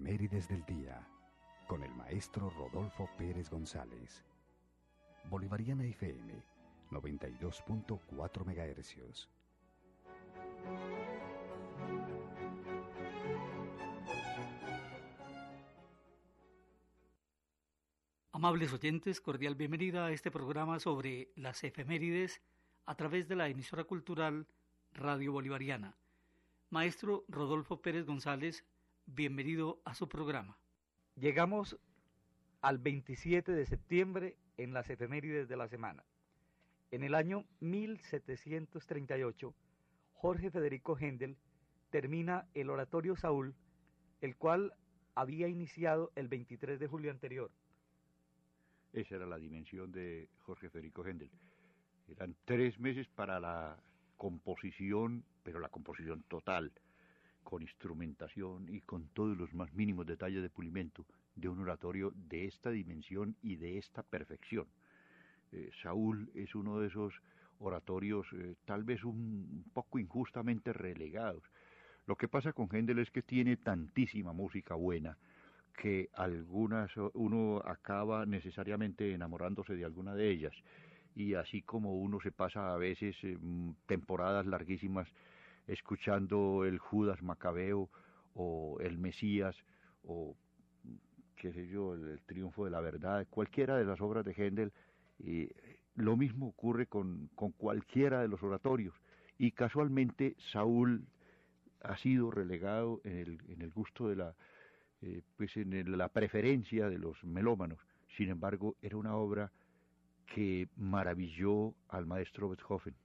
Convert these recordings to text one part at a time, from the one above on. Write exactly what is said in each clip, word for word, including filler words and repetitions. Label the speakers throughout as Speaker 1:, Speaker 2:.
Speaker 1: Efemérides del Día, con el maestro Rodolfo Pérez González. Bolivariana F M, noventa y dos punto cuatro megahercios.
Speaker 2: Amables oyentes, cordial bienvenida a este programa sobre las efemérides a través de la emisora cultural Radio Bolivariana. Maestro Rodolfo Pérez González, bienvenido a su programa.
Speaker 3: Llegamos al veintisiete de septiembre en las efemérides de la semana. En el año mil setecientos treinta y ocho, Jorge Federico Händel termina el Oratorio Saúl, el cual había iniciado el veintitrés de julio anterior.
Speaker 4: Esa era la dimensión de Jorge Federico Händel. Eran tres meses para la composición, pero la composición total, con instrumentación y con todos los más mínimos detalles de pulimento de un oratorio de esta dimensión y de esta perfección. Eh, Saúl es uno de esos oratorios eh, tal vez un poco injustamente relegados. Lo que pasa con Händel es que tiene tantísima música buena que algunas uno acaba necesariamente enamorándose de alguna de ellas, y así como uno se pasa a veces eh, temporadas larguísimas escuchando el Judas Macabeo o el Mesías o qué sé yo, el, el Triunfo de la Verdad, cualquiera de las obras de Händel, y lo mismo ocurre con, con cualquiera de los oratorios, y casualmente Saúl ha sido relegado en el, en el gusto de la eh, pues en el, la preferencia de los melómanos. Sin embargo, era una obra que maravilló al maestro Beethoven.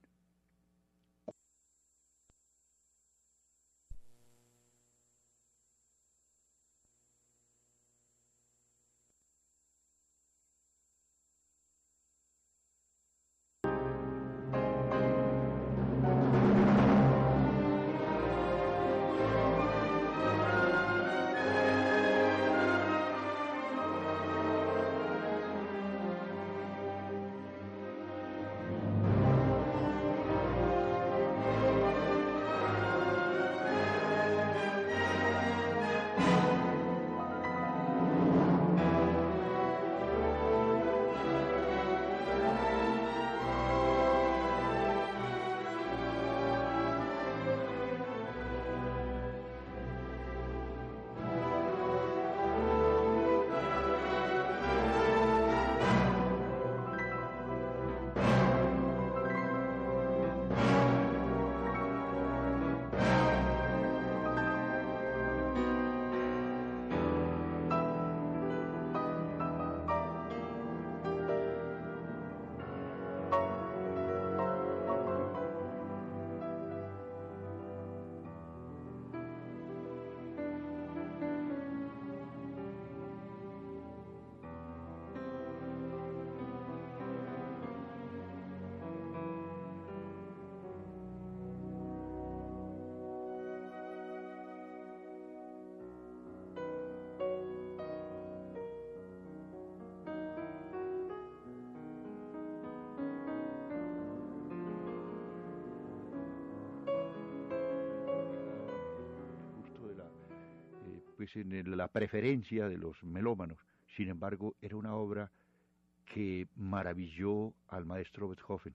Speaker 4: Pues en la preferencia de los melómanos. Sin embargo, era una obra que maravilló al maestro Beethoven.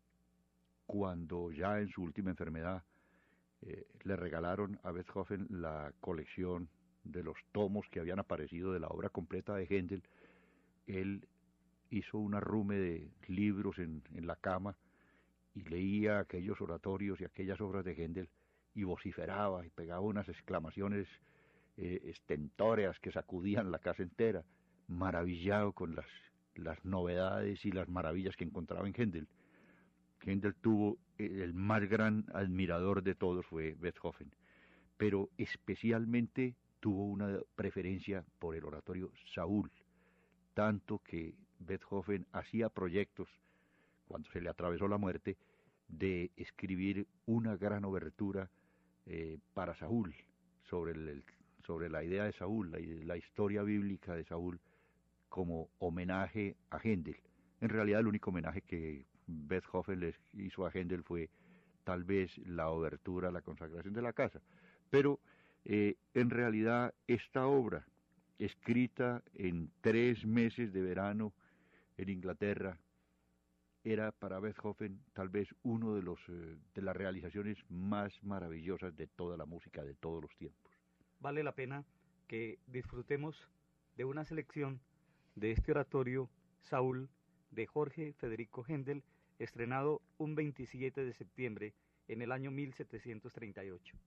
Speaker 4: Cuando ya en su última enfermedad eh, le regalaron a Beethoven la colección de los tomos que habían aparecido de la obra completa de Händel, él hizo un arrume de libros en, en la cama y leía aquellos oratorios y aquellas obras de Händel y vociferaba y pegaba unas exclamaciones Eh, estentóreas que sacudían la casa entera, maravillado con las, las novedades y las maravillas que encontraba en Händel. Händel tuvo, eh, el más gran admirador de todos fue Beethoven, pero especialmente tuvo una preferencia por el oratorio Saúl, tanto que Beethoven hacía proyectos, cuando se le atravesó la muerte, de escribir una gran obertura eh, para Saúl, sobre el, el sobre la idea de Saúl, la, la historia bíblica de Saúl, como homenaje a Händel. En realidad el único homenaje que Beethoven les hizo a Händel fue tal vez la obertura, la consagración de la casa, pero Eh, en realidad, esta obra, escrita en tres meses de verano en Inglaterra, era para Beethoven tal vez uno de los eh, de las realizaciones más maravillosas de toda la música de todos los tiempos.
Speaker 3: Vale la pena que disfrutemos de una selección de este oratorio Saúl de Jorge Federico Händel, estrenado un veintisiete de septiembre en el año mil setecientos treinta y ocho.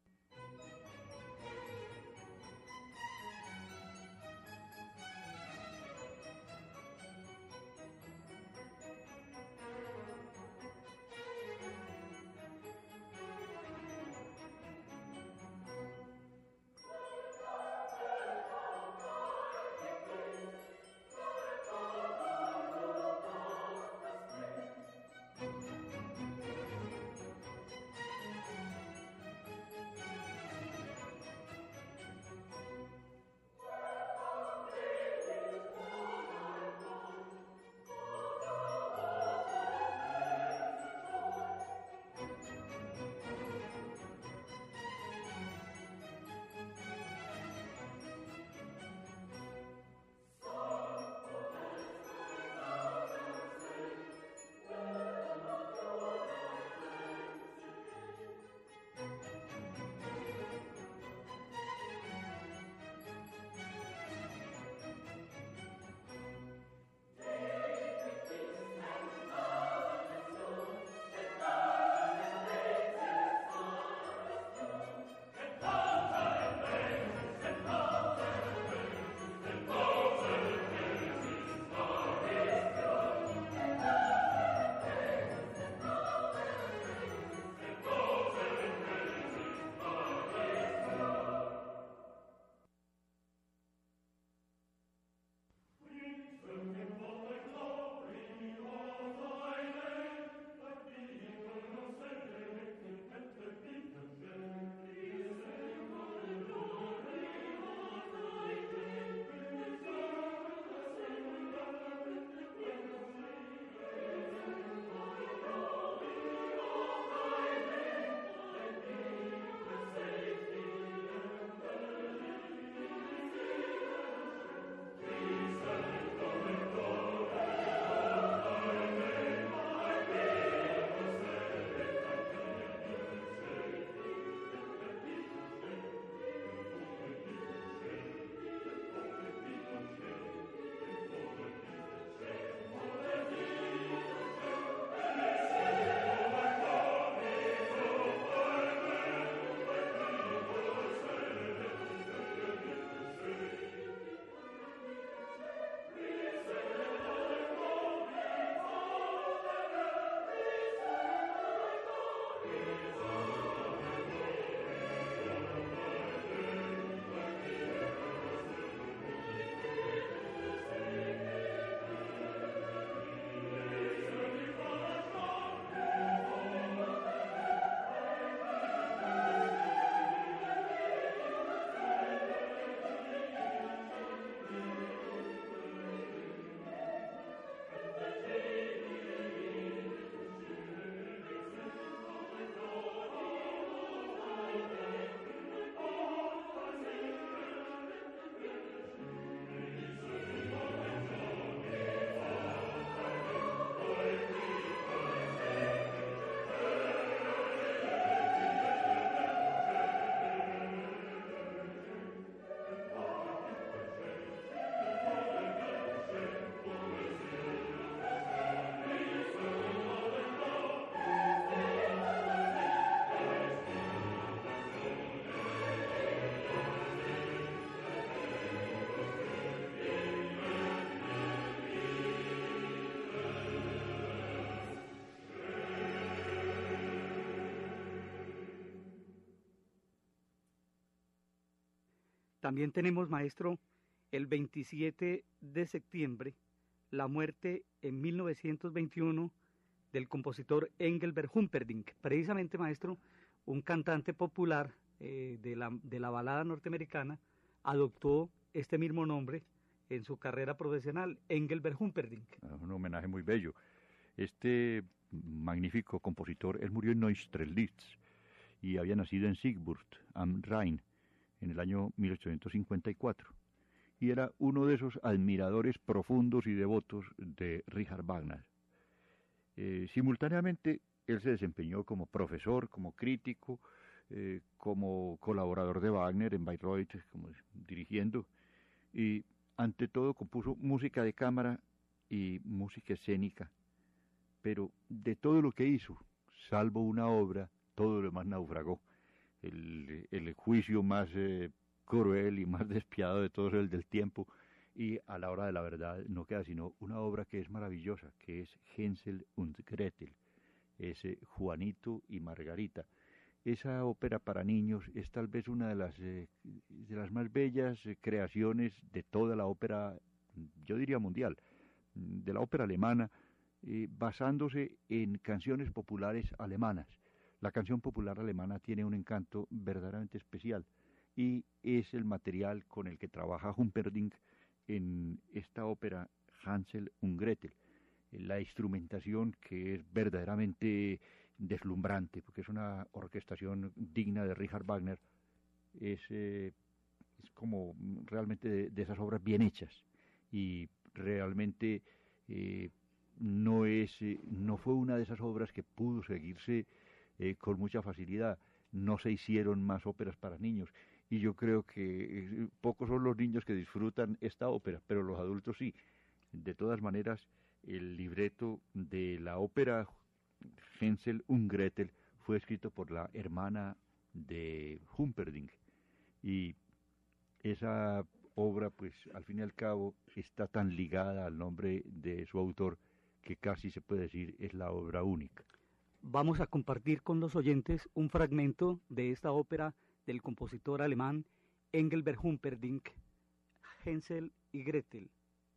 Speaker 2: También tenemos, maestro, el veintisiete de septiembre, la muerte en mil novecientos veintiuno del compositor Engelbert Humperdinck. Precisamente, maestro, un cantante popular eh, de, la, de la balada norteamericana, adoptó este mismo nombre en su carrera profesional, Engelbert Humperdinck.
Speaker 4: Un homenaje muy bello. Este magnífico compositor, él murió en Neustrelitz y había nacido en Siegburg am Rhein, en el año mil ochocientos cincuenta y cuatro, y era uno de esos admiradores profundos y devotos de Richard Wagner. Eh, simultáneamente, él se desempeñó como profesor, como crítico, eh, como colaborador de Wagner en Bayreuth, como dirigiendo, y ante todo compuso música de cámara y música escénica, pero de todo lo que hizo, salvo una obra, todo lo demás naufragó. El, el juicio más eh, cruel y más despiadado de todos es el del tiempo, y a la hora de la verdad no queda sino una obra que es maravillosa, que es Hänsel und Gretel, ese Juanito y Margarita. Esa ópera para niños es tal vez una de las, eh, de las más bellas eh, creaciones de toda la ópera, yo diría mundial, de la ópera alemana, eh, basándose en canciones populares alemanas. La canción popular alemana tiene un encanto verdaderamente especial y es el material con el que trabaja Humperdinck en esta ópera Hänsel und Gretel. La instrumentación, que es verdaderamente deslumbrante, porque es una orquestación digna de Richard Wagner, es, eh, es como realmente de, de esas obras bien hechas, y realmente eh, no, es, eh, no fue una de esas obras que pudo seguirse eh, con mucha facilidad. No se hicieron más óperas para niños, y yo creo que eh, pocos son los niños que disfrutan esta ópera, pero los adultos sí. De todas maneras, el libreto de la ópera Hänsel und Gretel fue escrito por la hermana de Humperdinck, y esa obra, pues al fin y al cabo, está tan ligada al nombre de su autor que casi se puede decir es la obra única.
Speaker 2: Vamos a compartir con los oyentes un fragmento de esta ópera del compositor alemán Engelbert Humperdinck, Hänsel y Gretel.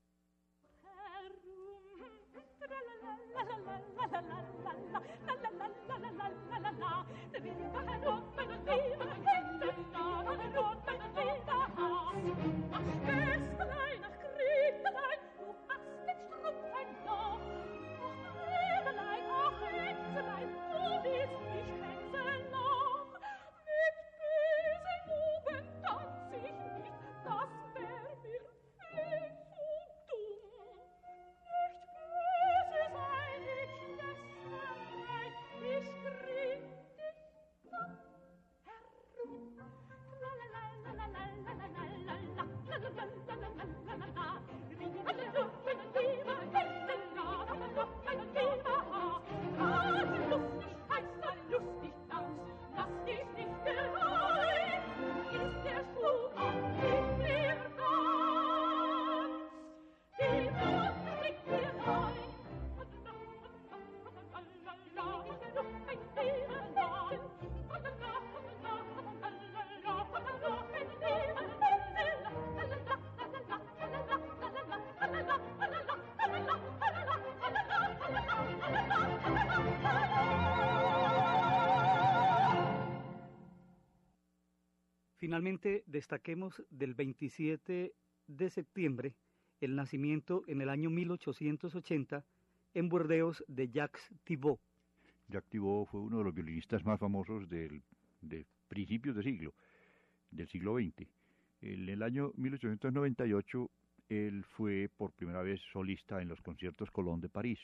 Speaker 2: Finalmente, destaquemos del veintisiete de septiembre el nacimiento en el año mil ochocientos ochenta en Burdeos de Jacques Thibaud.
Speaker 4: Jacques Thibaud fue uno de los violinistas más famosos del, de principios de siglo, del siglo veinte. En el año mil ochocientos noventa y ocho, él fue por primera vez solista en los conciertos Colón de París,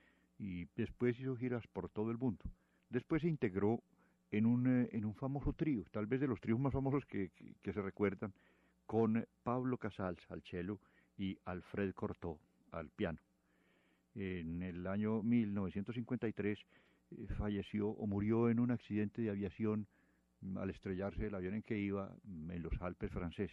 Speaker 4: y después hizo giras por todo el mundo. Después se integró en un, eh, en un famoso trío, tal vez de los tríos más famosos que, que, que se recuerdan, con Pablo Casals al cello y Alfred Cortot al piano. En el año mil novecientos cincuenta y tres eh, falleció o murió en un accidente de aviación al estrellarse el avión en que iba en los Alpes franceses.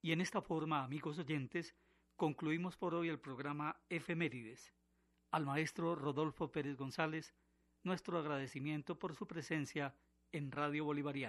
Speaker 2: Y en esta forma, amigos oyentes, concluimos por hoy el programa Efemérides. Al maestro Rodolfo Pérez González, nuestro agradecimiento por su presencia en Radio Bolivariana.